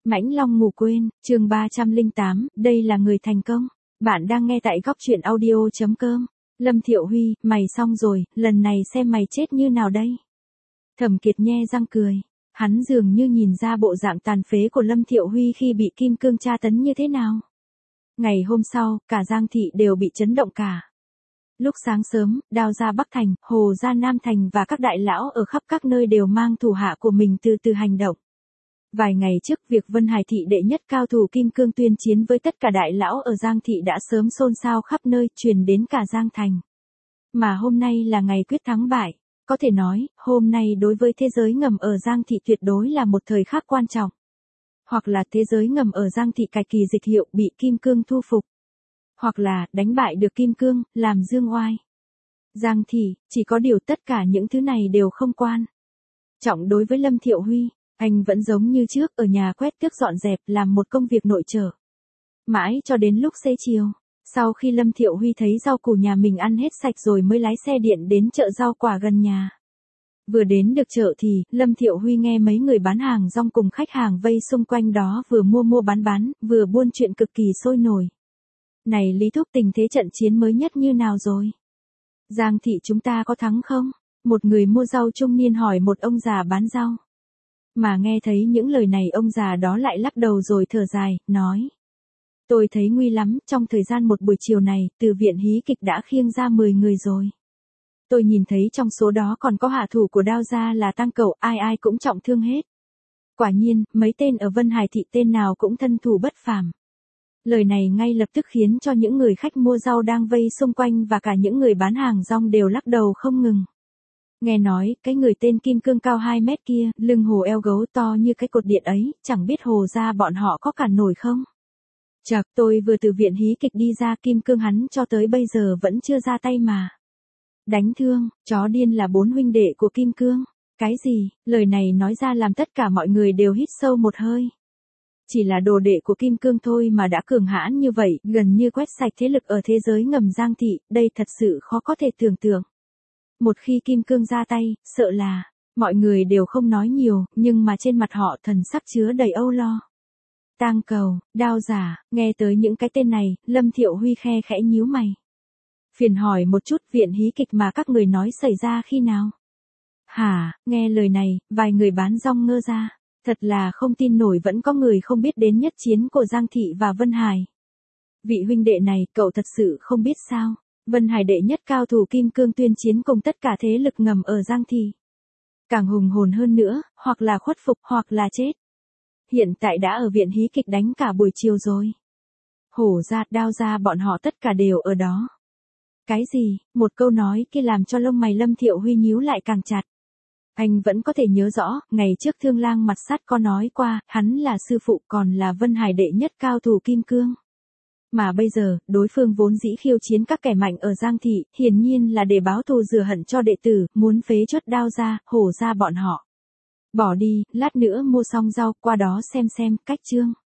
Mãnh Long ngủ quên, chương 308, đây là người thành công. Bạn đang nghe tại góc truyện audio.com. Lâm Thiệu Huy, mày xong rồi, lần này xem mày chết như nào đây. Thẩm Kiệt nhe răng cười. Hắn dường như nhìn ra bộ dạng tàn phế của Lâm Thiệu Huy khi bị kim cương tra tấn như thế nào. Ngày hôm sau, cả Giang Thị đều bị chấn động cả. Lúc sáng sớm, Đao gia Bắc Thành, Hồ gia Nam Thành và các đại lão ở khắp các nơi đều mang thủ hạ của mình từ từ hành động. Vài ngày trước việc Vân Hải Thị đệ nhất cao thủ kim cương tuyên chiến với tất cả đại lão ở Giang Thị đã sớm xôn xao khắp nơi, truyền đến cả Giang Thành. Mà hôm nay là ngày quyết thắng bại, có thể nói, hôm nay đối với thế giới ngầm ở Giang Thị tuyệt đối là một thời khắc quan trọng. Hoặc là thế giới ngầm ở Giang Thị cai kỳ dịch hiệu bị kim cương thu phục. Hoặc là đánh bại được kim cương, làm dương oai. Giang Thị, chỉ có điều tất cả những thứ này đều không quan trọng đối với Lâm Thiệu Huy. Anh vẫn giống như trước ở nhà quét tước dọn dẹp làm một công việc nội trợ. Mãi cho đến lúc xế chiều, sau khi Lâm Thiệu Huy thấy rau củ nhà mình ăn hết sạch rồi mới lái xe điện đến chợ rau quả gần nhà. Vừa đến được chợ thì, Lâm Thiệu Huy nghe mấy người bán hàng rong cùng khách hàng vây xung quanh đó vừa mua bán, vừa buôn chuyện cực kỳ sôi nổi. Này Lý Thúc, tình thế trận chiến mới nhất như nào rồi? Giang Thị chúng ta có thắng không? Một người mua rau trung niên hỏi một ông già bán rau. Mà nghe thấy những lời này ông già đó lại lắc đầu rồi thở dài, nói. Tôi thấy nguy lắm, trong thời gian một buổi chiều này, từ viện hí kịch đã khiêng ra 10 người rồi. Tôi nhìn thấy trong số đó còn có hạ thủ của Đao gia là Tăng Cẩu, ai ai cũng trọng thương hết. Quả nhiên, mấy tên ở Vân Hải Thị tên nào cũng thân thủ bất phàm. Lời này ngay lập tức khiến cho những người khách mua rau đang vây xung quanh và cả những người bán hàng rong đều lắc đầu không ngừng. Nghe nói, cái người tên Kim Cương cao 2 mét kia, lưng hồ eo gấu to như cái cột điện ấy, chẳng biết Hồ gia bọn họ có cản nổi không? Chậc, tôi vừa từ viện hí kịch đi ra, Kim Cương hắn cho tới bây giờ vẫn chưa ra tay mà. Đánh thương, chó điên là 4 huynh đệ của Kim Cương. Cái gì? Lời này nói ra làm tất cả mọi người đều hít sâu một hơi. Chỉ là đồ đệ của Kim Cương thôi mà đã cường hãn như vậy, gần như quét sạch thế lực ở thế giới ngầm Giang Thị, đây thật sự khó có thể tưởng tượng. Một khi Kim Cương ra tay, sợ là, mọi người đều không nói nhiều, nhưng mà trên mặt họ thần sắc chứa đầy âu lo. Tang Cầu, Đao giả, nghe tới những cái tên này, Lâm Thiệu Huy khe khẽ nhíu mày. Phiền hỏi một chút, viện hí kịch mà các người nói xảy ra khi nào? Hả, nghe lời này, vài người bán rong ngơ ra. Thật là không tin nổi vẫn có người không biết đến nhất chiến của Giang Thị và Vân Hải. Vị huynh đệ này, cậu thật sự không biết sao? Vân Hải đệ nhất cao thủ kim cương tuyên chiến cùng tất cả thế lực ngầm ở Giang Thị. Càng hùng hồn hơn nữa, hoặc là khuất phục hoặc là chết. Hiện tại đã ở viện hí kịch đánh cả buổi chiều rồi. Hổ gia, Đao gia bọn họ tất cả đều ở đó. Cái gì? Một câu nói kia làm cho lông mày Lâm Thiệu Huy nhíu lại càng chặt. Anh vẫn có thể nhớ rõ, ngày trước Thương Lang Mặt Sắt có nói qua, hắn là sư phụ còn là Vân Hải đệ nhất cao thủ kim cương. Mà bây giờ, đối phương vốn dĩ khiêu chiến các kẻ mạnh ở Giang Thị, hiển nhiên là để báo thù rửa hận cho đệ tử, muốn phế truất Đao gia, Hổ gia bọn họ. Bỏ đi, lát nữa mua xong rau, qua đó xem, cách chương.